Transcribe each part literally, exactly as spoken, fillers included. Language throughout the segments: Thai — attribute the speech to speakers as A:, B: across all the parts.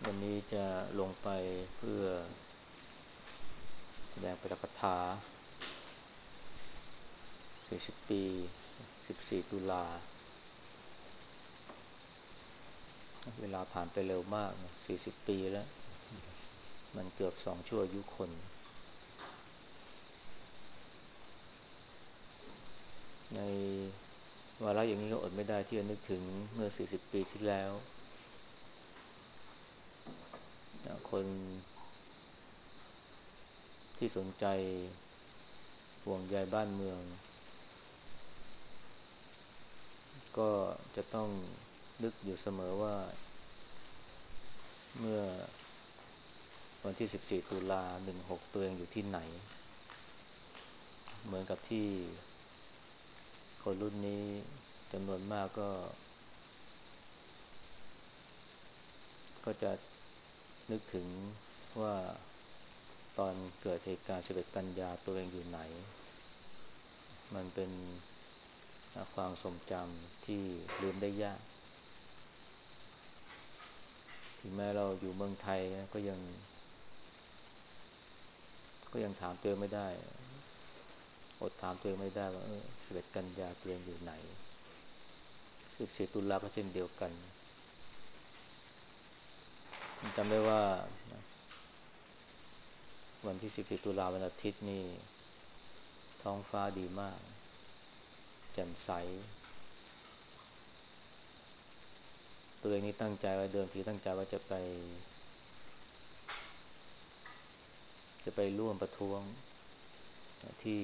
A: วันนี้จะลงไปเพื่อแสดงปาฐกถาสี่สิบปีสิบสี่ตุลาเวลาผ่านไปเร็วมากนะสี่สิบปีแล้วมันเกือบสองชั่วอายุคนในวาระอย่างนี้ก็อดไม่ได้ที่จะนึกถึงเมื่อสี่สิบปีที่แล้วคนที่สนใจห่วงใยบ้านเมืองก็จะต้องนึกอยู่เสมอว่าเมื่อวันที่สิบสี่ตุลาหนึ่งหกตัวเองอยู่ที่ไหนเหมือนกับที่คนรุ่นนี้จำนวนมากก็ก็จะนึกถึงว่าตอนเกิดเหตุการณ์สิบเอ็ดกันยาตัวเองอยู่ไหนมันเป็นความทรงจำที่ลืมได้ยากถึงแม้เราอยู่เมืองไทยก็ยังก็ยังถามตัวเองไม่ได้อดถามตัวเองไม่ได้ว่าเออสิบเอ็ดกันยาตัวเองอยู่ไหนสิบสี่ตุลาก็เช่นเดียวกันจำได้ว่าวันที่สิบสี่ตุลาวันอาทิตย์นี่ท้องฟ้าดีมากแจ่มใสตัวเองนี่ตั้งใจไว้เดิมทีตั้งใจว่าจะไปจะไปร่วมประท้วงที่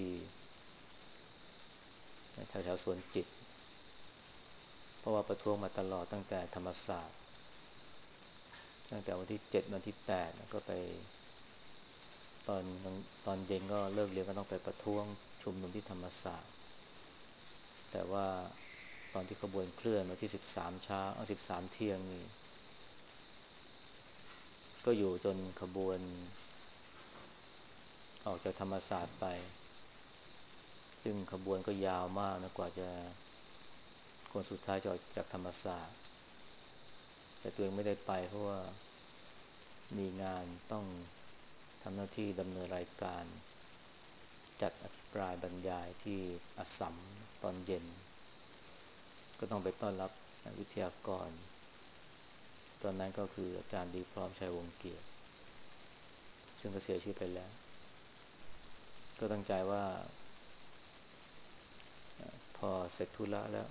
A: แถวแถวสวนจิตเพราะว่าประท้วงมาตลอดตั้งแต่ธรรมศาสตร์ตั้งแต่วันที่เจ็ดวันที่แปดก็ไปตอนตอนเย็นก็เลิกเรียนก็ต้องไปประท้วงชุมนุมที่ธรรมศาสตร์แต่ว่าตอนที่ขบวนเคลื่อนวันที่สิบสามเช้าเอาสิบสามเที่ยงนี่ก็อยู่จนขบวนออกจากธรรมศาสตร์ไปซึ่งขบวนก็ยาวมากนะกว่าจะคนสุดท้ายจะออกจากธรรมศาสตร์แต่ตัวเองไม่ได้ไปเพราะว่ามีงานต้องทำหน้าที่ดำเนินรายการจัดอภิปรายบรรยายที่อัสสัมตอนเย็นก็ต้องไปต้อนรับวิทยากรตอนนั้นก็คืออาจารย์ดีพร้อมชัยวงศ์เกียรติซึ่งก็เสียชีวิตไปแล้วก็ตั้งใจว่าพอเสร็จธุระแล้ว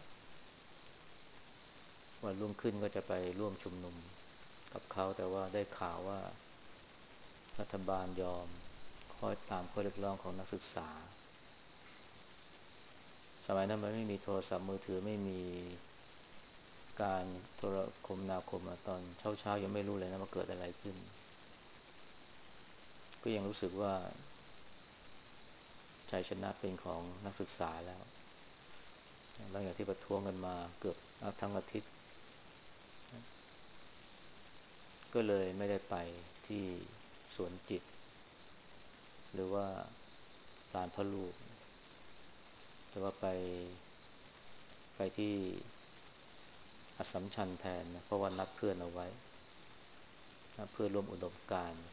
A: วันรุ่งขึ้นก็จะไปร่วมชุมนุมกับเขาแต่ว่าได้ข่าวว่ารัฐบาลยอมคอยตามข้อเรียกร้องของนักศึกษาสมัยนั้นมันไม่มีโทรศัพท์มือถือไม่มีการโทรคมนาคมตอนเช้าๆยังไม่รู้เลยนะว่าเกิดอะไรขึ้นก็ยังรู้สึกว่าชัยชนะเป็นของนักศึกษาแล้วหลังจากที่ประท้วงกันมาเกือบทั้งอาทิตย์ก็เลยไม่ได้ไปที่สวนจิตหรือว่าลานพระลูกแต่ว่าไปไปที่อัสสัมชัญแทนนะเพราะว่านัดเพื่อนเอาไว้เพื่อร่วมอุดมการณ์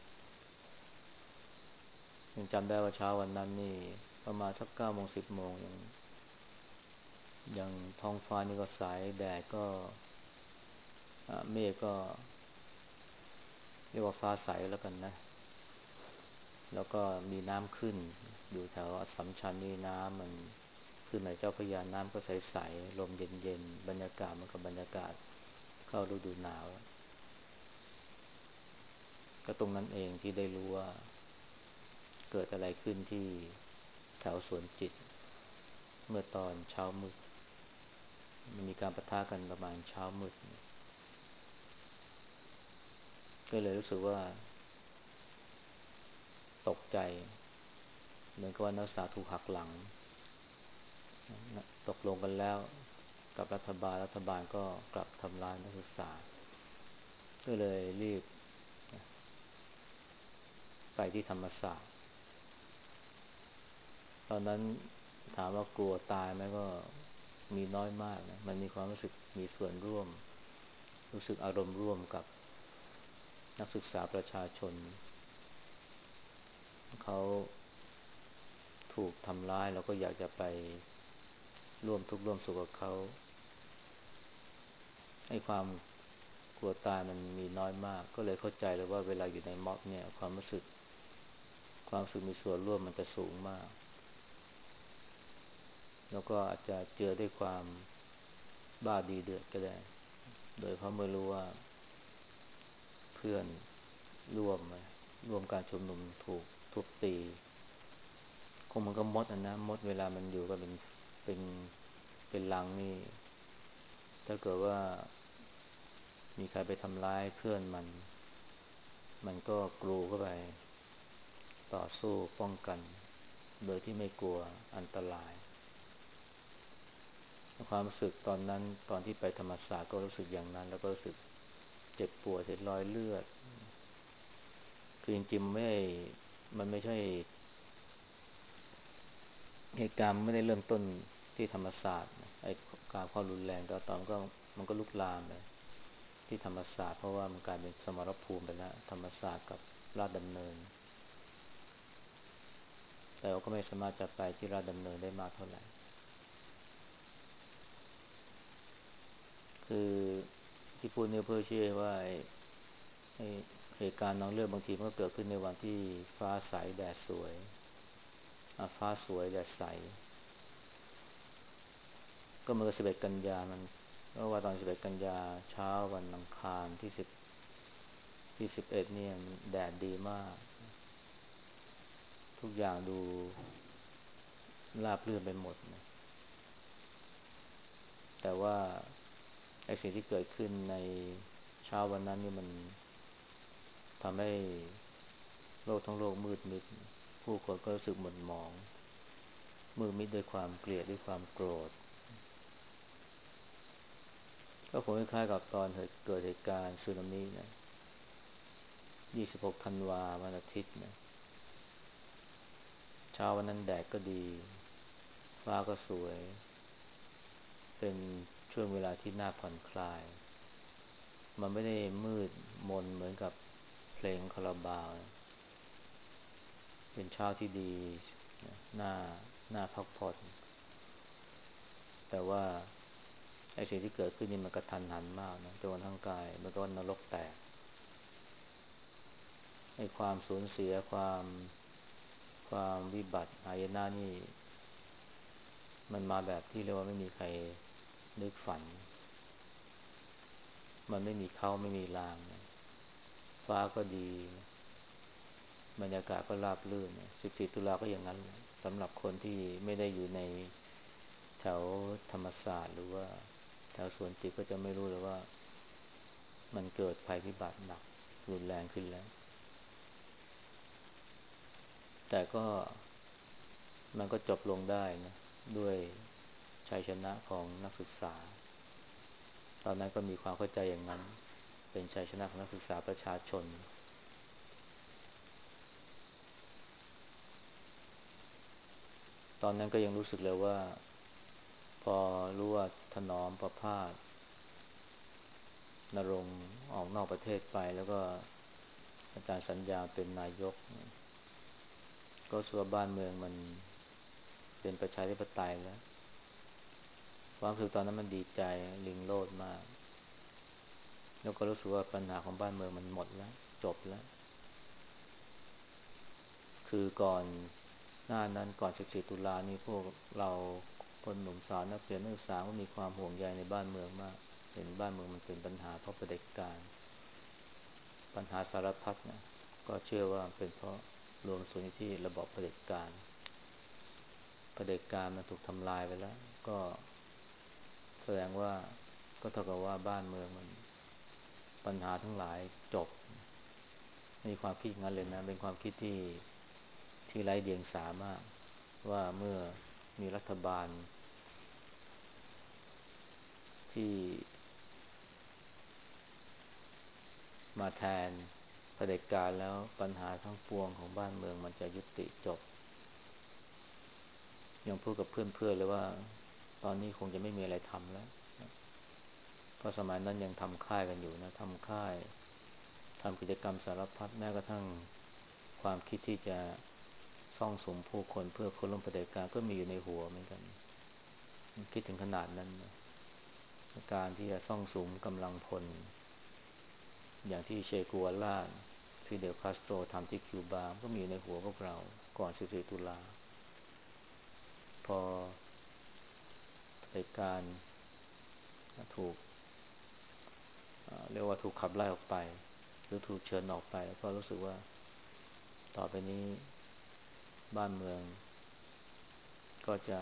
A: ยังจำได้ว่าเช้าวันนั้นนี่ประมาณสักเก้าโมงสิบโมงยังยังท้องฟ้านี่ก็ใสแดดก็เมฆก็เรียกว่าฟ้าใสแล้วกันนะแล้วก็มีน้ำขึ้นอยู่แถวอัสสัมชัญนี่น้ำมันขึ้นมาเจ้าพระยาน้ำก็ใสๆลมเย็นๆบรรยากาศมันก็บรรยากาศเข้าฤดูหนาวก็ตรงนั้นเองที่ได้รู้ว่าเกิดอะไรขึ้นที่แถวสวนจิตเมื่อตอนเช้ามืดมันมีการปะทะกันประมาณเช้ามืดก็เลยรู้สึกว่าตกใจเหมือนกับว่านักศึกษาถูกหักหลังตกลงกันแล้วกับรัฐบาลรัฐบาลก็กลับทำร้ายนักศึกษาก็เลยรีบไปที่ธรรมศาสตร์ตอนนั้นถามว่ากลัวตายไหมก็มีน้อยมากนะมันมีความรู้สึกมีส่วนร่วมรู้สึกอารมณ์ร่วมกับนักศึกษาประชาชนเขาถูกทำร้ายเราก็อยากจะไปร่วมทุกข์ร่วมสุขกับเขาให้ความกลัวตายมันมีน้อยมากก็เลยเข้าใจเลยว่าเวลาอยู่ในม็อบเนี่ยความรู้สึกความรู้สึกมีส่วนร่วมมันจะสูงมากแล้วก็อาจจะเจอด้วยความบ้าดีเดือดก็ได้โดยเพราะเมื่อรู้ว่าเพื่อนร่วมร่วมการชุมนุมถูกทุบตีคงมันก็มดอ่ะนะมดเวลามันอยู่ก็เป็นเป็นเป็นรังนี่ถ้าเกิดว่ามีใครไปทำร้ายเพื่อนมันมันก็กรูเข้าไปต่อสู้ป้องกันโดยที่ไม่กลัวอันตรายความรู้สึกตอนนั้นตอนที่ไปธรรมศาสตร์ก็รู้สึกอย่างนั้นแล้วก็รู้สึกเจ็บปวดเห็นรอยเลือดคือจริงๆมันไม่มันไม่ใช่เหตุการณ์ไม่ได้เริ่มต้นที่ธรรมศาสตร์ไอ้การความรุนแรงแต่ตอนก็มันก็ลุกลามไปที่ธรรมศาสตร์เพราะว่ามันกลายเป็นสมรภูมิไปแล้วธรรมศาสตร์กับราชดำเนินแต่เราก็ไม่สามารถจะไปที่ราชดำเนินได้มากเท่าไหร่คือที่พูดเนี่ยเพื่อเชื่อว่าไอ้ไอ้เหตุการณ์น้องเลือดบางทีมันก็เกิดขึ้นในวันที่ฟ้าใสแดดสวยอ่ะฟ้าสวยแดดใสก็เมื่อสิบเอ็ดกันยามันเพราะว่าตอนสิบเอ็ดกันยาเช้าวันอังคารที่สิบที่สิบเอ็ดเนี่ยมันแดดดีมากทุกอย่างดูราบรื่นไปหมดนะแต่ว่าไอ้สิ่งที่เกิดขึ้นในเช้าวันนั้นนี่มันทำให้โลกทั้งโลกมืดมิดผู้คนก็รู้สึกหม่นหมองมืดมิดด้วยความเกลียดด้วยความโกรธก็คงคล้ายๆกับตอนเกิดเหตุการณ์สึนามินะยี่สิบหกธันวาวันอาทิตย์นะเช้าวันนั้นแดดก็ดีฟ้าก็สวยเป็นช่วงเวลาที่น่าผ่อนคลายมันไม่ได้มืดมนเหมือนกับเพลงคาราบาวนะเป็นเช้าที่ดีนะน่าน่าพักผ่อนแต่ว่าไอ้สิ่งที่เกิดขึ้นนี่มันกระทันหันมากนะจนกระทั่งกายมันก็นรกแตกไอ้ความสูญเสียความความวิบัติหายนะนี่มันมาแบบที่เรียกว่าไม่มีใครนึกฝันมันไม่มีเขาไม่มีรางนะฟ้าก็ดีนะบรรยากาศก็ราบรื่นนะสิบสี่ตุลาก็อย่างนั้นแหละสำหรับคนที่ไม่ได้อยู่ในแถวธรรมศาสตร์หรือว่าแถวสวนจิตก็จะไม่รู้เลยว่ามันเกิดภัยพิบัติหนักรุนแรงขึ้นแล้วแต่ก็มันก็จบลงได้นะด้วยชัยชนะของนักศึกษาตอนนั้นก็มีความเข้าใจอย่างนั้นเป็นชัยชนะของนักศึกษาประชาชนตอนนั้นก็ยังรู้สึกเลยว่าพอรู้ว่าถนอมประพาสนรงค์ออกนอกประเทศไปแล้วก็อาจารย์สัญญาเป็นนายกก็สัวบ้านเมืองมันเป็นประชาธิปไตยแล้วความรู้สึกตอนนั้นมันดีใจลิงโลดมากแล้วก็รู้สึกว่าปัญหาของบ้านเมืองมันหมดแล้วจบแล้วคือก่อนหน้านั้นก่อนสิบสี่ตุลานี้พวกเราคนหนุ่มสาวนักเรียนนักศึกษาก็มีความห่วงใยในบ้านเมืองมากเห็นบ้านเมืองมันเป็นปัญหาเพราะเผด็จการปัญหาสารพัดนะก็เชื่อว่าเป็นเพราะรวมส่วนที่ระบอบเผด็จการเผด็จการมันถูกทำลายไปแล้วก็แสดงว่าก็เท่ากับว่าบ้านเมืองมันปัญหาทั้งหลายจบมีความคิดงั้นเลยนะเป็นความคิดที่ที่ไร้เดียงสามากว่าเมื่อมีรัฐบาลที่มาแทนเผด็จการแล้วปัญหาทั้งปวงของบ้านเมืองมันจะยุติจบยังพูดกับเพื่อนๆเลยว่าตอนนี้คงจะไม่มีอะไรทำแล้วเพราะสมัยนั้นยังทำค่ายกันอยู่นะทำค่ายทำกิจกรรมสารพัดแม้กระทั่งความคิดที่จะซ่องสุมผู้คนเพื่อคนล้มเผด็จการก็มีอยู่ในหัวเหมือนกันคิดถึงขนาดนั้นนะการที่จะซ่องสุมกำลังพลอย่างที่เชกัวล่าฟิเดลคาสโตรทำที่คิวบาก็มีอยู่ในหัวพวกเราก่อนสิบสี่ตุลาพอเผด็จการถูกเรียกว่าถูกขับไล่ออกไปหรือถูกเชิญออกไปแล้วก็รู้สึกว่าต่อไปนี้บ้านเมืองก็จะ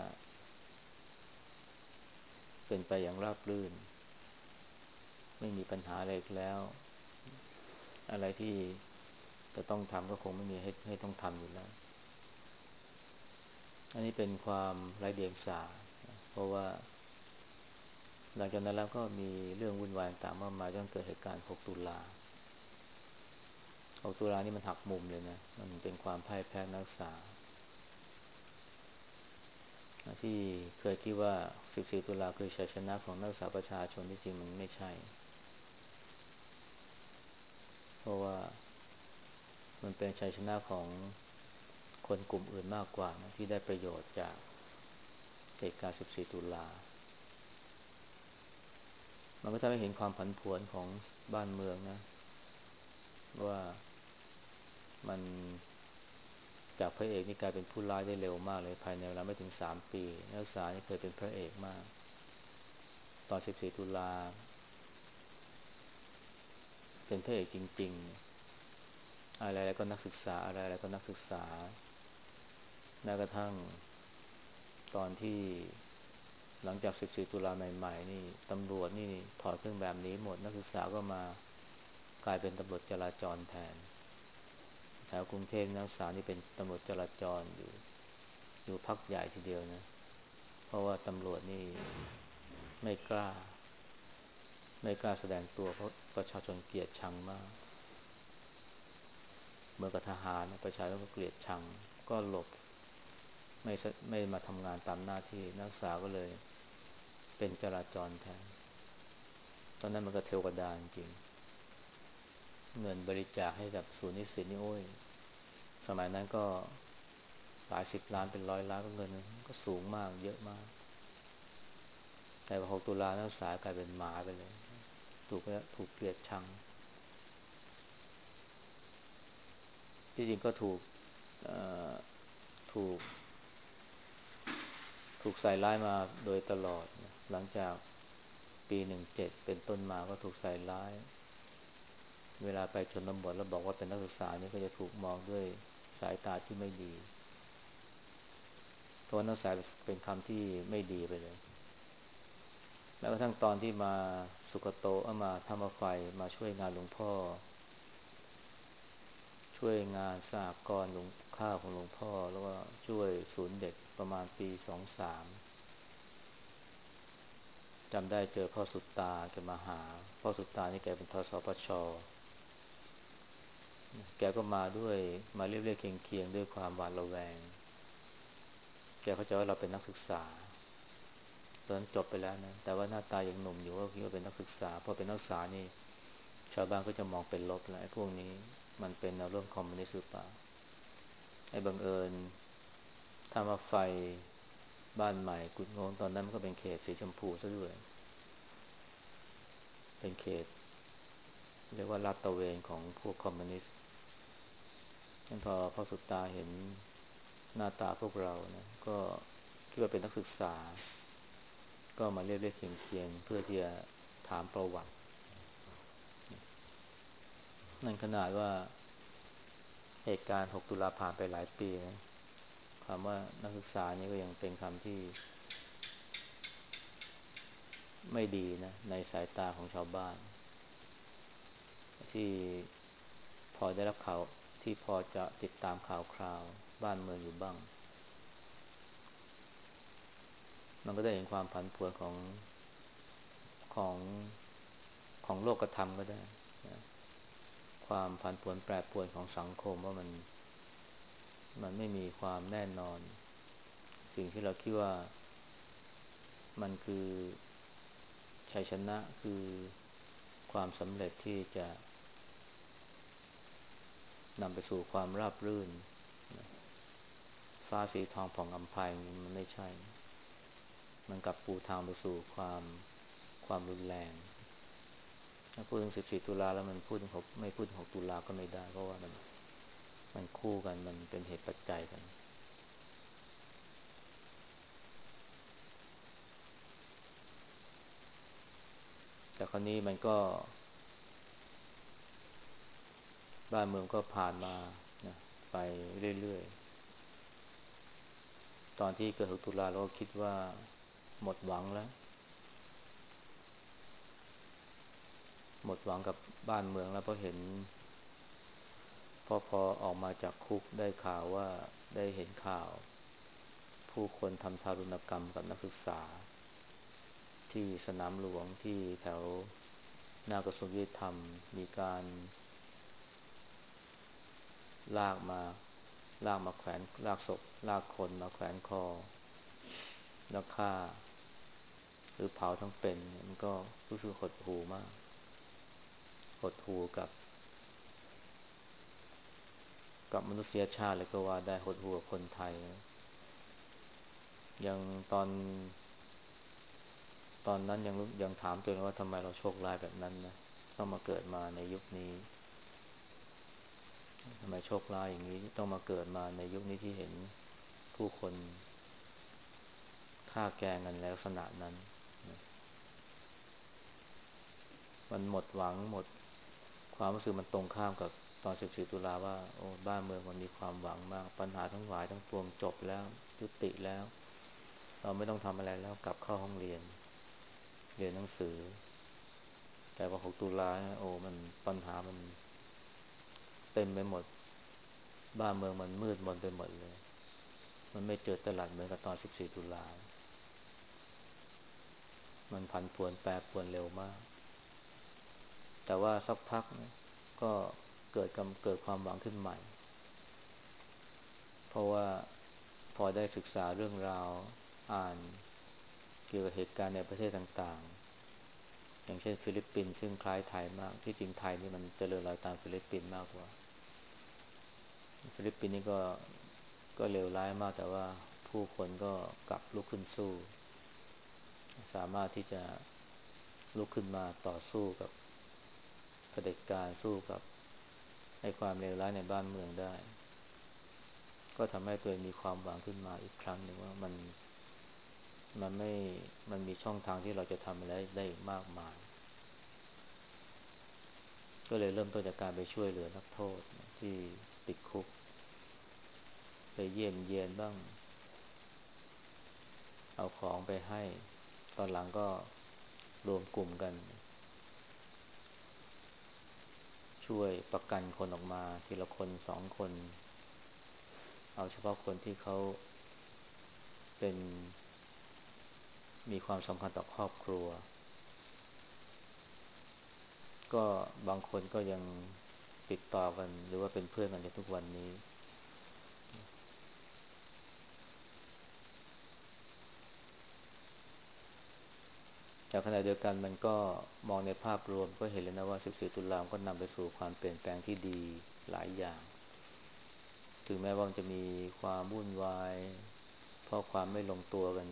A: เป็นไปอย่างราบรื่นไม่มีปัญหาอะไรอีกแล้วอะไรที่จะต้องทำก็คงไม่มีให้ให้ต้องทำอยู่แล้วอันนี้เป็นความไร้เดียงสาเพราะว่าหลังจากนั้นแล้วก็มีเรื่องวุ่นวายต่างๆมากมายจนเกิดเหตุการณ์หกตุลาหกตุลานี่มันหักมุมเลยนะมันเป็นความพ่ายแพ้นักศึกษาที่เคยคิดว่าสิบสี่ตุลาคือชัยชนะของนักศึกษาประชาชนที่จริงมันไม่ใช่เพราะว่ามันเป็นชัยชนะของคนกลุ่มอื่นมากกว่านะที่ได้ประโยชน์จากเหตุการณ์สิบสี่ตุลามันก็ทำให้เห็นความผันผวนของบ้านเมืองนะว่ามันจากพระเอกนี่กลายเป็นผู้ร้ายได้เร็วมากเลยภายในเวลาไม่ถึงสามปีนักศึกษานี่เคยเป็นพระเอกมากตอนสิบสี่ตุลาเป็นพระเอกจริงๆอะไรๆก็นักศึกษาอะไรๆก็นักศึกษาแม้กระทั่งตอนที่หลังจากสิบสี่ตุลาใหม่ๆนี่ตำรวจนี่ถอดเครื่องแบบนี้หมดนักศึกษาก็มากลายเป็นตำรวจจราจรแทนแถวกรุงเทพนักศึกษานี่เป็นตำรวจจราจรอยู่อยู่พักใหญ่ทีเดียวนะเพราะว่าตำรวจนี่ไม่กล้าไม่กล้าแสดงตัวเพราะประชาชนเกลียดชังมากเมื่อกับทหารประชาชนก็เกลียดชังก็หลบไม่ไม่มาทำงานตามหน้าที่นักศึกษาก็เลยเป็นจราจรแทนตอนนั้นมันก็เทวดาจริงเงินบริจาคให้กับศูนย์นิสิตนี่โอ้ยสมัยนั้นก็หลายสิบล้านเป็นร้อยล้านก็เงินก็สูงมากเยอะมากแต่พอหกตุลานักศึกษากลายเป็นหมาไปเลยถูกถูกเกลียดชังที่จริงก็ถูกถูกถูกใส่ร้ายมาโดยตลอดนะหลังจากปีหนึ่งเจ็ดเป็นต้นมาก็ถูกใส่ร้ายเวลาไปชนบทแล้วบอกว่าเป็นนักศึกษานี่ก็จะถูกมองด้วยสายตาที่ไม่ดีเพราะว่านักศึกษาเป็นคำที่ไม่ดีไปเลยแม้กระทั่งตอนที่มาสุกโตเอามาทำมาไฟมาช่วยงานหลวงพ่อช่วยงานสหกรณ์หลวงข้าวของหลวงพ่อแล้วก็ช่วยศูนย์เด็กประมาณปีสองสามจำได้เจอพ่อสุตตาแกมาหาพ่อสุตตานี่แกเป็นทสปชแกก็มาด้วยมาเรียบเรียกเคียงๆด้วยความหวาดระแวงแกเข้าใจว่าเราเป็นนักศึกษาตอนนั้นจบไปแล้วนะแต่ว่าหน้าตายังหนุ่มอยู่ก็คิดว่าเป็นนักศึกษาพอเป็นนักศึกษานี่ชาวบ้านก็จะมองเป็นลบแล้วไอ้พวกนี้มันเป็นแนวร่วมคอมมิวนิสต์หรือเปล่าไอ้บังเอิญถ้ามาไฟบ้านใหม่กุดโงงตอนนั้นมันก็เป็นเขตสีชมพูซะด้วยเป็นเขตเรียกว่าลาดตระเวนของพวกคอมมิวนิสต์งั้นพอพ่อสุดตาเห็นหน้าตาพวกเรานะก็คิดว่าเป็นนักศึกษาก็มาเรียกเรียกเคียงเคียงเพื่อที่จะถามประวัตินั่นขนาดว่าเหตุการณ์หกตุลาผ่านไปหลายปีนะคำว่านักศึกษานี่ก็ยังเป็นคำที่ไม่ดีนะในสายตาของชาวบ้านที่พอได้รับข่าวที่พอจะติดตามข่าวคราวบ้านเมืองอยู่บ้างมันก็ได้เห็นความผันผวนของของของโลกธรรมก็ได้นะความผันผวนแปรปรวนของสังคมว่ามันมันไม่มีความแน่นอนสิ่งที่เราคิดว่ามันคือชัยชนะคือความสำเร็จที่จะนำไปสู่ความราบรื่นนะฟ้าสีทองผ่องอำไพมันไม่ใช่มันกลับปูทางไปสู่ความความรุนแรงถ้าพูดถึงสิบสี่ตุลาแล้วมันพูดถึงหกไม่พูดถึงหกตุลาก็ไม่ได้เพราะว่ามันมันคู่กันมันเป็นเหตุปัจจัยกันแต่คราวนี้มันก็บ้านเมืองก็ผ่านมานะไปเรื่อยๆตอนที่เกิดหกตุลาเราก็คิดว่าหมดหวังแล้วหมดหวังกับบ้านเมืองแล้วเพราะเห็นพอพอออกมาจากคุกได้ข่าวว่าได้เห็นข่าวผู้คนทำทารุณกรรมกับนักศึกษาที่สนามหลวงที่แถวหน้ากระทรวงยุติธรรมมีการลากมาลากมาแขวนลากศพลากคนมาแขวนคอแล้วฆ่าหรือเผาทั้งเป็นมันก็รู้สึกหดหู่มากหดหู่กับกับมนุษยชาติเลยก็ว่าได้หดหู่กับคนไทยยังตอนตอนนั้นยังยังถามตัวเองว่าทำไมเราโชคร้ายแบบนั้นนะต้องมาเกิดมาในยุคนี้ทำไมโชคร้ายอย่างนี้ต้องมาเกิดมาในยุคนี้ที่เห็นผู้คนฆ่าแกล้งกันในลักษณะนั้นนะมันหมดหวังหมดความรู้สึกมันตรงข้ามกับตอนสิบสี่ตุลาว่าโอ้บ้านเมืองมันมีความหวังมากปัญหาทั้งหลายทั้งปวงจบแล้วยุติแล้วเราไม่ต้องทำอะไรแล้วกลับเข้าห้องเรียนเรียนหนังสือแต่พอหกตุลาเนี่ยโอ้มันปัญหามันเต็มไปหมดบ้านเมืองมันมืดมนไปหมดเลยมันไม่เจอตลาดเหมือนกับตอนสิบสี่ตุลามันผันผวนแปรปรวนเร็วมากแต่ว่าสักพักก็เกิดกำเกิดความหวังขึ้นใหม่เพราะว่าพอได้ศึกษาเรื่องราวอ่านเกี่ยวกับเหตุการณ์ในประเทศต่างๆอย่างเช่นฟิลิปปินส์ซึ่งคล้ายไทยมากที่จริงไทยนี่มันเจริญรอยตามฟิลิปปินส์มากกว่าฟิลิปปินส์นี่ก็ก็เลวร้ายมากแต่ว่าผู้คนก็กลับลุกขึ้นสู้สามารถที่จะลุกขึ้นมาต่อสู้กับเผด็จการสู้กับให้ความเลวร้ายในบ้านเมืองได้ก็ทำให้ตัวเองมีความหวังขึ้นมาอีกครั้งหนึ่งว่ามันมันไม่มันมีช่องทางที่เราจะทำอะไรได้อีกมากมายก็เลยเริ่มต้นจากการไปช่วยเหลือนักโทษที่ติดคุกไปเยี่ยมเยียนบ้างเอาของไปให้ตอนหลังก็รวมกลุ่มกันช่วยประกันคนออกมาทีละคนสองคนเอาเฉพาะคนที่เขาเป็นมีความสำคัญต่อครอบครัวก็บางคนก็ยังติดต่อกันหรือว่าเป็นเพื่อนกันจนทุกวันนี้แต่ขณะเดียวกันมันก็มองในภาพรวมก็เห็นเลยนะว่าสิบสี่ตุลาคมก็นำไปสู่ความเปลี่ยนแปลงที่ดีหลายอย่างถึงแม้ว่ามันจะมีความวุ่นวายเพราะความไม่ลงตัวกัน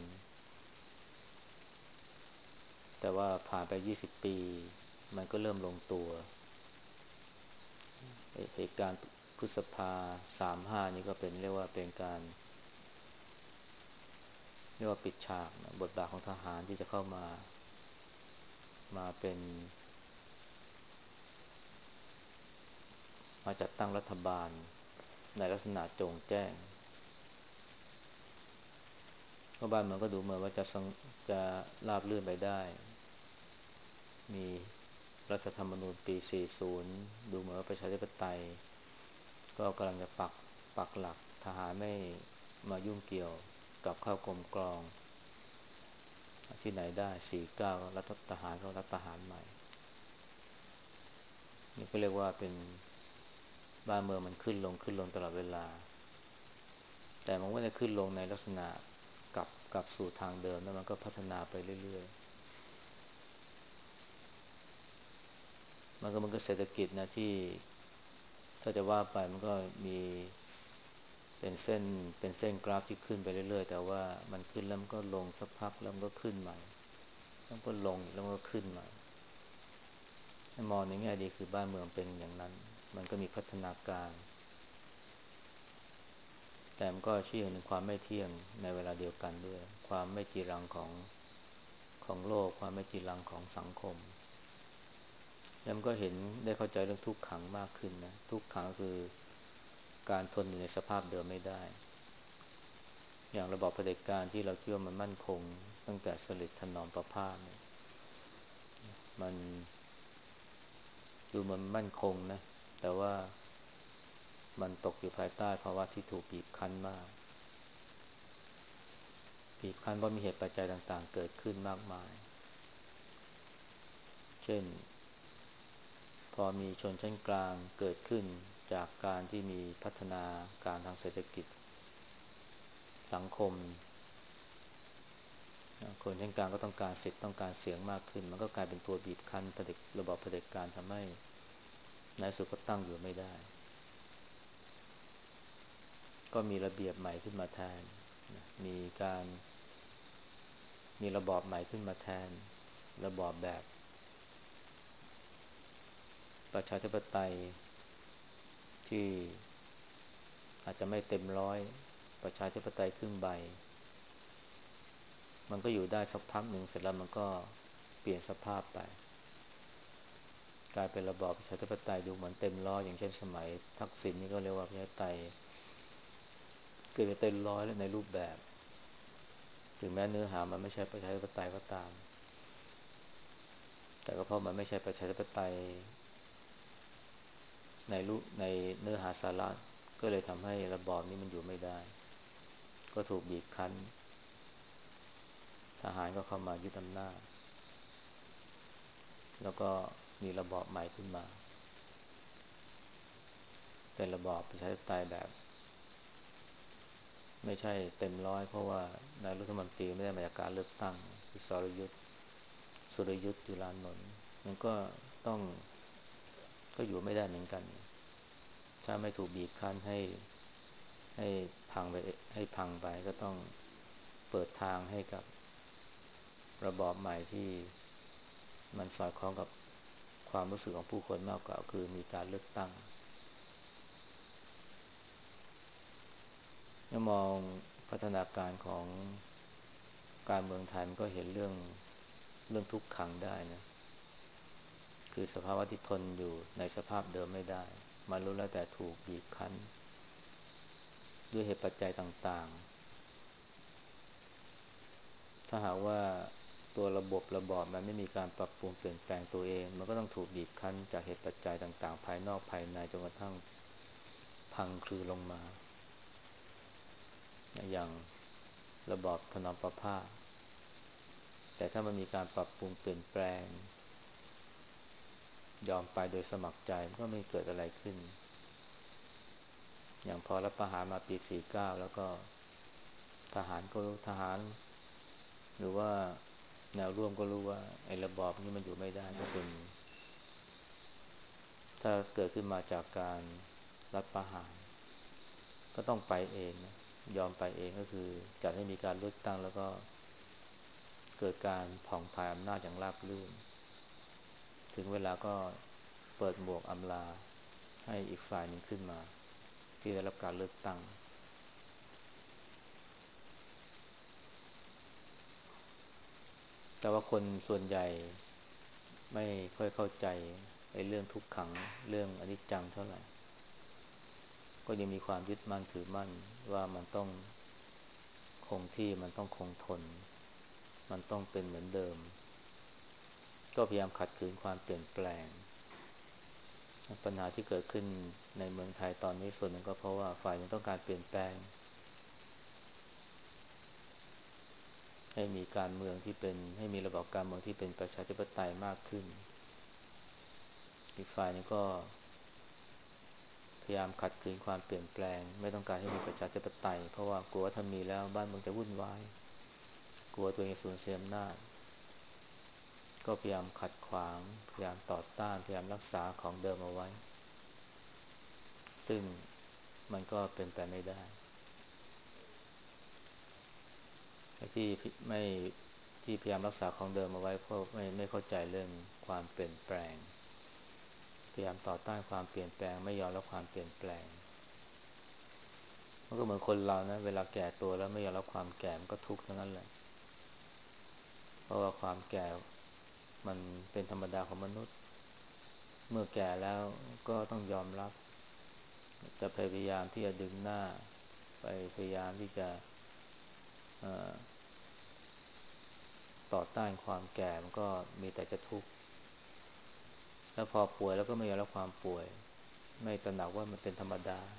A: แต่ว่าผ่านไปยี่สิบปีมันก็เริ่มลงตัวเหตุการณ์พฤษภาสามห้านี่ก็เป็นเรียกว่าเป็นการเรียกว่าปิดฉากนะบทบาทของทหารที่จะเข้ามามาเป็นมาจัดตั้งรัฐบาลในลักษณะโจงแจ้งเพราะบ้านเมืองก็ดูเหมือนว่าจะจะราบรื่นไปได้มีรัฐธรรมนูญปีสี่สิบดูเหมือนว่าประชาธิปไตยก็กำลังจะปักปักหลักทหารไม่มายุ่งเกี่ยวกับเข้ากรมกรองที่ไหนได้สี่เก้ารัฐทหารก็รัฐประหารใหม่นี่ก็เรียกว่าเป็นบ้านเมืองมันขึ้นลงขึ้นลงตลอดเวลาแต่มันไม่ได้ขึ้นลงในลักษณะกลับกลับสู่ทางเดิมแล้วมันก็พัฒนาไปเรื่อยๆมันก็มันก็เศรษฐกิจนะที่ถ้าจะว่าไปมันก็มีเป็นเส้นเป็นเส้นกราฟที่ขึ้นไปเรื่อยๆแต่ว่ามันขึ้นแล้วมันก็ลงสักพักแล้วมันก็ขึ้นใหม่แล้วก็ลงอีกแล้วมันก็ขึ้นใหม่ให้มองในแง่ดีคือบ้านเมืองเป็นอย่างนั้นมันก็มีพัฒนาการแต่มันก็ชี้เห็นถึงความไม่เที่ยงในเวลาเดียวกันด้วยความไม่จีรังของของโลกความไม่จีรังของสังคมแล้วมันก็เห็นได้เข้าใจเรื่องทุกขังมากขึ้นนะทุกขังก็คือการทนอยู่ในสภาพเดิมไม่ได้อย่างระบอบเผด็จการที่เราคิดว่ามันมั่นคงตั้งแต่สฤษดิ์ถนอมประพาสเนี่ยมันดูมันมั่นคงนะแต่ว่ามันตกอยู่ภายใต้ภาวะที่ถูกบีบคั้นมากบีบคั้นเพราะมีเหตุปัจจัยต่างๆเกิดขึ้นมากมายเช่นพอมีชนชั้นกลางเกิดขึ้นจากการที่มีพัฒนาการทางเศรษฐกิจสังคมคนชั้นกลางก็ต้องการสิทธิ์ต้องการเสียงมากขึ้นมันก็กลายเป็นตัวบีบคั้นเผด็จระบอบเผด็จการทำให้ในสุดก็ตั้งอยู่ไม่ได้ก็มีระเบียบใหม่ขึ้นมาแทนมีการมีระบอบใหม่ขึ้นมาแทนระบอบแบบประชาธิปไตยที่อาจจะไม่เต็มร้อยประชาธิปไตยครึ่งใบมันก็อยู่ได้สักพักหนึ่งเสร็จแล้วมันก็เปลี่ยนสภาพไปกลายเป็นระบอบประชาธิปไตยดูเหมือนเต็มร้อยอย่างเช่นสมัยทักษิณนี่ก็เรียกว่าประชาธิปไตยเกือบจะเต็มร้อยแล้วในรูปแบบถึงแม้เนื้อหามันไม่ใช่ประชาธิปไตยก็ตามแต่ก็เพราะมันไม่ใช่ประชาธิปไตยในรูปในเนื้อหาสาระก็เลยทำให้ระบอบนี้มันอยู่ไม่ได้ก็ถูกบีบคั้นทหารก็เข้ามายึดอำนาจแล้วก็มีระบอบใหม่ขึ้นมาเป็นระบอบประชาธิปไตยแบบไม่ใช่เต็มร้อยเพราะว่านายรัฐมนตรีไม่ได้มาจากการเลือกตั้งคือสรยุทธสุรยุทธจุลานนท์มันก็ต้องก็อยู่ไม่ได้เหมือนกันถ้าไม่ถูกบีบคั้นให้ให้พังไปให้พังไปก็ต้องเปิดทางให้กับระบอบใหม่ที่มันสอดคล้องกับความรู้สึกของผู้คนมากกว่าคือมีการเลือกตั้งถ้ามองพัฒนาการของการเมืองไทยมันก็เห็นเรื่องเรื่องทุกขังได้นะคือสภาวะที่ทนอยู่ในสภาพเดิมไม่ได้มันรู้แล้วแต่ถูกบีบคั้นด้วยเหตุปัจจัยต่างๆถ้าหากว่าตัวระบบระบอบมันไม่มีการปรับปรุงเปลี่ยนแปลงตัวเองมันก็ต้องถูกบีบคั้นจากเหตุปัจจัยต่างๆภายนอกภายในจนกระทั่งพังคลือลงมาอย่างระบอบถนอมประภาสแต่ถ้ามันมีการปรับปรุงเปลี่ยนแปลงยอมไปโดยสมัครใจมันก็ไม่เกิดอะไรขึ้นอย่างพอรัฐประหารมาปีสี่สิบเก้าแล้วก็ทหารก็รู้ทหารหรือว่าแนวร่วมก็รู้ว่าไอ้ระบอบนี้มันอยู่ไม่ได้ก็เป็นถ้าเกิดขึ้นมาจากการรัฐประหารก็ต้องไปเองนะยอมไปเองก็คือจัดให้มีการเลือกตั้งแล้วก็เกิดการผ่องถ่ายอำนาจอย่างราบรื่นถึงเวลาก็เปิดหมวกอำลาให้อีกฝ่ายหนึ่งขึ้นมาที่ได้รับการเลือกตั้งแต่ว่าคนส่วนใหญ่ไม่ค่อยเข้าใจไอ้เรื่องทุกขังเรื่องอนิจจังเท่าไหร่ก็ยังมีความยึดมั่นถือมั่นว่ามันต้องคงที่มันต้องคงทนมันต้องเป็นเหมือนเดิมก็พยายามขัดขืนความเปลี่ยนแปลงปัญหาที่เกิดขึ้นในเมืองไทยตอนนี้ส่วนหนึ่งก็เพราะว่าฝ่ายนึงต้องการเปลี่ยนแปลงให้มีการเมืองที่เป็นให้มีระบอบการเมืองที่เป็นประชาธิปไตยมากขึ้นอีกฝ่ายนึงก็พยายามขัดขืนความเปลี่ยนแปลงไม่ต้องการให้มีประชาธิปไตยเพราะว่ากลัวว่าถ้ามีแล้วบ้านเมืองจะวุ่นวายกลัวตัวเองจะสูญเสียอำนาจก็พยายามขัดขวางพยายามต่อต้านพยายามรักษาของเดิมเอาไว้ซึ่งมันก็เป็นไปไม่ได้ที่ไม่ที่พยายามรักษาของเดิมเอาไว้เพราะไม่ไม่เข้าใจเรื่องความเปลี่ยนแปลงพยายามต่อต้านความเปลี่ยนแปลงไม่ยอมรับความเปลี่ยนแปลงมันก็เหมือนคนเรานะเวลาแก่ตัวแล้วไม่ยอมรับความแก่มันก็ทุกข์ทั้งนั้นแหละเพราะว่าความแก่มันเป็นธรรมดาของมนุษย์เมื่อแก่แล้วก็ต้องยอมรับจะพยายามที่จะดึงหน้าไปพยายามที่จะต่อต้านความแก่มันก็มีแต่จะทุกข์แล้วพอป่วยแล้วก็ไม่ยอมรับความป่วยไม่ตระหนักว่ามันเป็นธรรมดา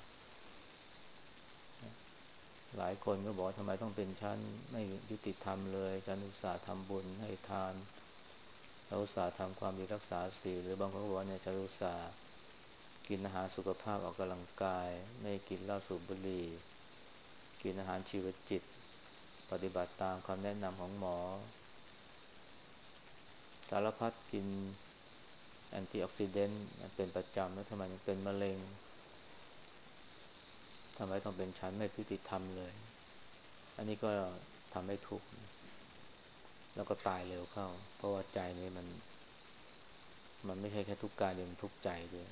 A: หลายคนก็บอกว่าทำไมต้องเป็นฉันไม่ยุติธรรมเลยฉันอุตส่าห์ทำบุญให้ทานเราอุตส่าห์ทำความดีรักษาศีลหรือบางคนก็บอกว่าเนี่ยฉันอุตส่าห์กินอาหารสุขภาพออกกำลังกายไม่กินเหล้าสูบบุหรี่กินอาหารชีวจิตปฏิบัติตามคำแนะนำของหมอสารพัดกินแอนตี้ออกซิเดนต์เป็นประจำแล้วทำไมยังเป็นมะเร็งทำไมต้องเป็นฉันไม่ยุติธรรมเลยอันนี้ก็ทำให้ทุกข์แล้วก็ตายเร็วเข้าเพราะว่าใจนี้มันมันไม่ใช่แค่ทุกข์กายเดียวมันทุกข์ใจด้วย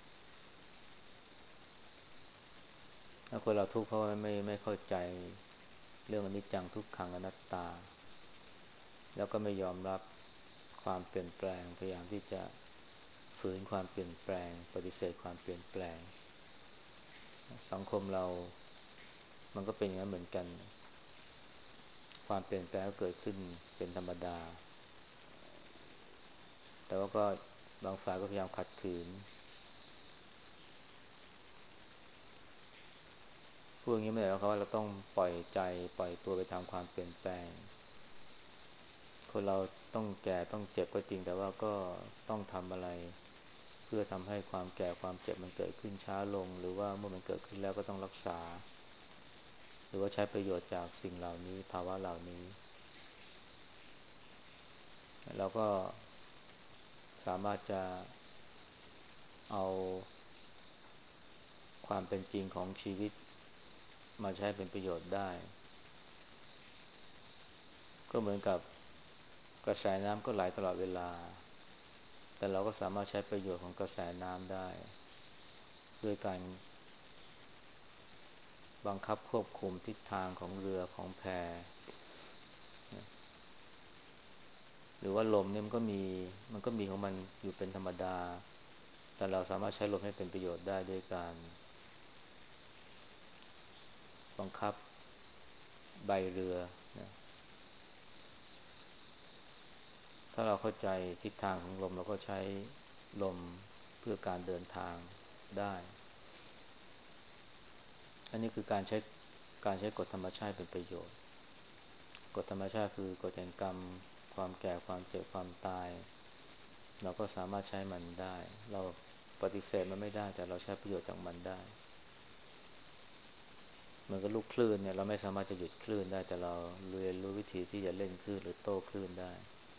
A: ถ้าคนเราทุกข์เพราะว่าไม่ไม่เข้าใจเรื่องอนิจจังทุกขังอนัตตาแล้วก็ไม่ยอมรับความเปลี่ยนแปลงพยายามที่จะฝืนความเปลี่ยนแปลงปฏิเสธความเปลี่ยนแปลงสังคมเรามันก็เป็นอย่างนั้นเหมือนกันความเปลี่ยนแปลงก็เกิดขึ้นเป็นธรรมดาแต่ว่าก็บางฝ่ายก็พยายามขัดขืนพูดอย่างนี้ไม่ได้หรอกครับว่าเราต้องปล่อยใจปล่อยตัวไปตามความเปลี่ยนแปลงคนเราต้องแก่ต้องเจ็บก็จริงแต่ว่าก็ต้องทำอะไรเพื่อทำให้ความแก่ความเจ็บมันเกิดขึ้นช้าลงหรือว่าเมื่อมันเกิดขึ้นแล้วก็ต้องรักษาหรือว่าใช้ประโยชน์จากสิ่งเหล่านี้ภาวะเหล่านี้เราก็สามารถจะเอาความเป็นจริงของชีวิตมาใช้เป็นประโยชน์ได้ก็เหมือนกับกระแสน้ำก็ไหลตลอดเวลาแต่เราก็สามารถใช้ประโยชน์ของกระแสน้ำได้ด้วยการบังคับควบคุมทิศทางของเรือของแพหรือว่าลมเนี่ยมันก็มีมันก็มีของมันอยู่เป็นธรรมดาแต่เราสามารถใช้ลมให้เป็นประโยชน์ได้ด้วยการบังคับใบเรือนะถ้าเราเข้าใจทิศทางของลมเราก็ใช้ลมเพื่อการเดินทางได้อันนี้คือการใช้การใช้กฎธรรมชาติเป็นประโยชน์กฎธรรมชาติคือกฎแห่งกรรมความแก่ความเจ็บความตายเราก็สามารถใช้มันได้เราปฏิเสธมันไม่ได้แต่เราใช้ประโยชน์จากมันได้เหมือนกับลูกคลื่นเนี่ยเราไม่สามารถจะหยุดคลื่นได้แต่เราเรียนรู้วิธีที่จะเล่นคลื่นหรือโต้คลื่นได้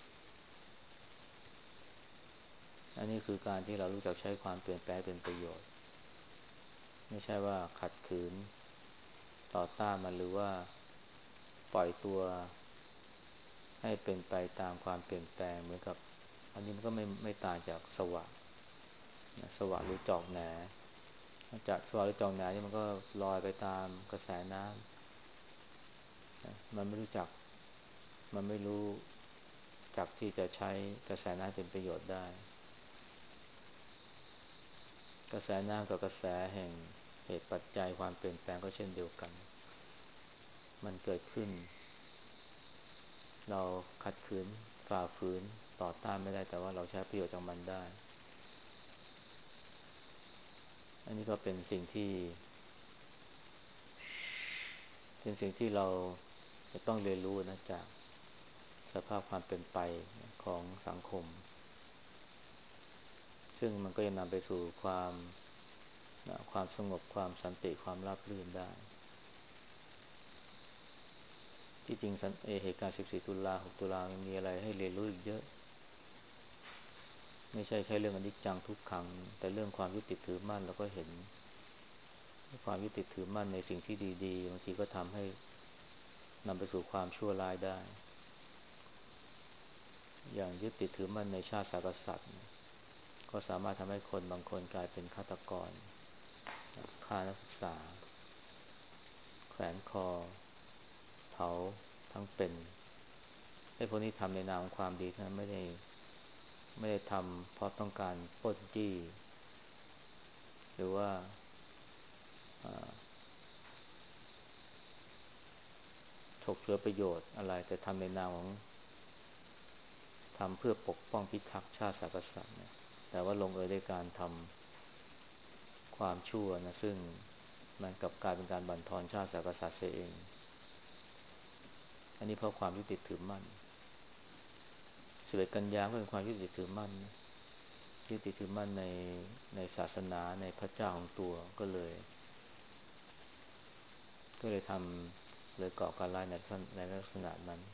A: อันนี้คือการที่เรารู้จักใช้ความเปลี่ยนแปลงเป็นประโยชน์ไม่ใช่ว่าขัดขืนต่อต้านมันหรือว่าปล่อยตัวให้เป็นไปตามความเปลี่ยนแปลงเหมือนกับอันนี้มันก็ไม่ไม่ต่างจากสวะสวะหรือจอกแหนจากสวะหรือจอกแหนนี่มันก็ลอยไปตามกระแสน้ำมันไม่รู้จักมันไม่รู้จักที่จะใช้กระแสน้ำเป็นประโยชน์ได้กระแสน้ำกับกระแสแห่งเหตุปัจจัยความเปลี่ยนแปลงก็เช่นเดียวกันมันเกิดขึ้นเราขัดขืนฝ่าฝืนต่อต้านไม่ได้แต่ว่าเราใช้ประโยชน์จากมันได้อันนี้ก็เป็นสิ่งที่เป็นสิ่งที่เราจะต้องเรียนรู้นะจากสภาพความเป็นไปของสังคมซึ่งมันก็จะนำไปสู่ความความสงบความสันติความราบรื่นได้ที่จริงเหตุการณ์สิบสี่ตุลาหกตุลายังมีอะไรให้เรียนรู้อีกเยอะไม่ใช่แค่เรื่องอนิจจังทุกขังแต่เรื่องความยึดติดถือมั่นเราก็เห็นความยึดติดถือมั่นในสิ่งที่ดีๆบางทีก็ทำให้นำไปสู่ความชั่วร้ายได้อย่างยึดติดถือมั่นในชาติศาสนกษัตริย์เนี่ยก็สามารถทำให้คนบางคนกลายเป็นฆาตกรฆ่านักศึกษาแขวนคอเผาทั้งเป็นไอ้พวกนี้ทำในนามของความดีนะไม่ได้ไม่ได้ทำเพราะต้องการปล้นจี้หรือว่าฉกฉวยประโยชน์อะไรแต่ทำในนามของทำเพื่อปกป้องพิทักษ์ชาติศาสนกษัตริย์เนี่ยแต่ว่าลงเอยด้วยการทำความชั่วนะซึ่งมันกลับกลายเป็นการบั่นทอนชาติศาสนกษัตริย์เสียเองอันนี้เพราะความยึดติดถือมั่นสิบเอ็ดกันยาก็เป็นความยึดติดถือมั่นนะยึดติดถือมั่นในในศาสนาในพระเจ้าของตัวก็เลยก็เลยทำเลยก่อการร้ายในในลักษณะนั้น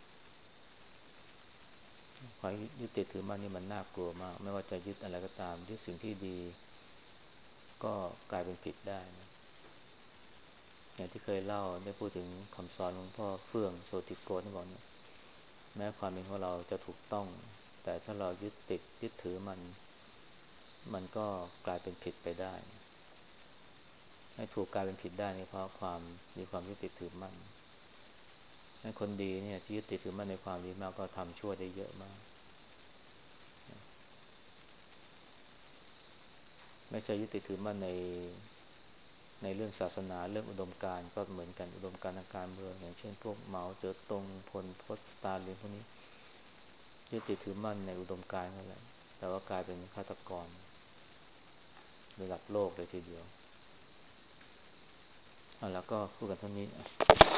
A: ความยึดติดถือมั่นนี่มันน่ากลัวมากไม่ว่าจะยึดอะไรก็ตามยึดสิ่งที่ดีก็กลายเป็นผิดได้นะอย่างที่เคยเล่าได้พูดถึงคำสอนของพ่อเฟื่องโชติโกที่บอกเนี่ยแม้ความเป็นของเราจะถูกต้องแต่ถ้าเรายึดติดยึดถือมันมันก็กลายเป็นผิดไปได้ให้ถูกกลายเป็นผิดได้นี่เพราะความมีความยึดติดถือมั่นให้คนดีเนี่ยที่ยึดติดถือมั่นในความดีมากก็ทำชั่วได้เยอะมากไม่ใช่ยึดติดถือมั่นในในเรื่องศาสนาเรื่องอุดมการณ์ก็เหมือนกันอุดมการณ์ทางการเมืองอย่างเช่นพวกเหมาเจ๋อตงพลพศสตาลินพวกนี้ยึดติดถือมั่นในอุดมการณ์นั่นแหละแต่ว่ากลายเป็นฆาตกรระดับโลกเลยทีเดียวอ่ะแล้วก็พูดกันเท่านี้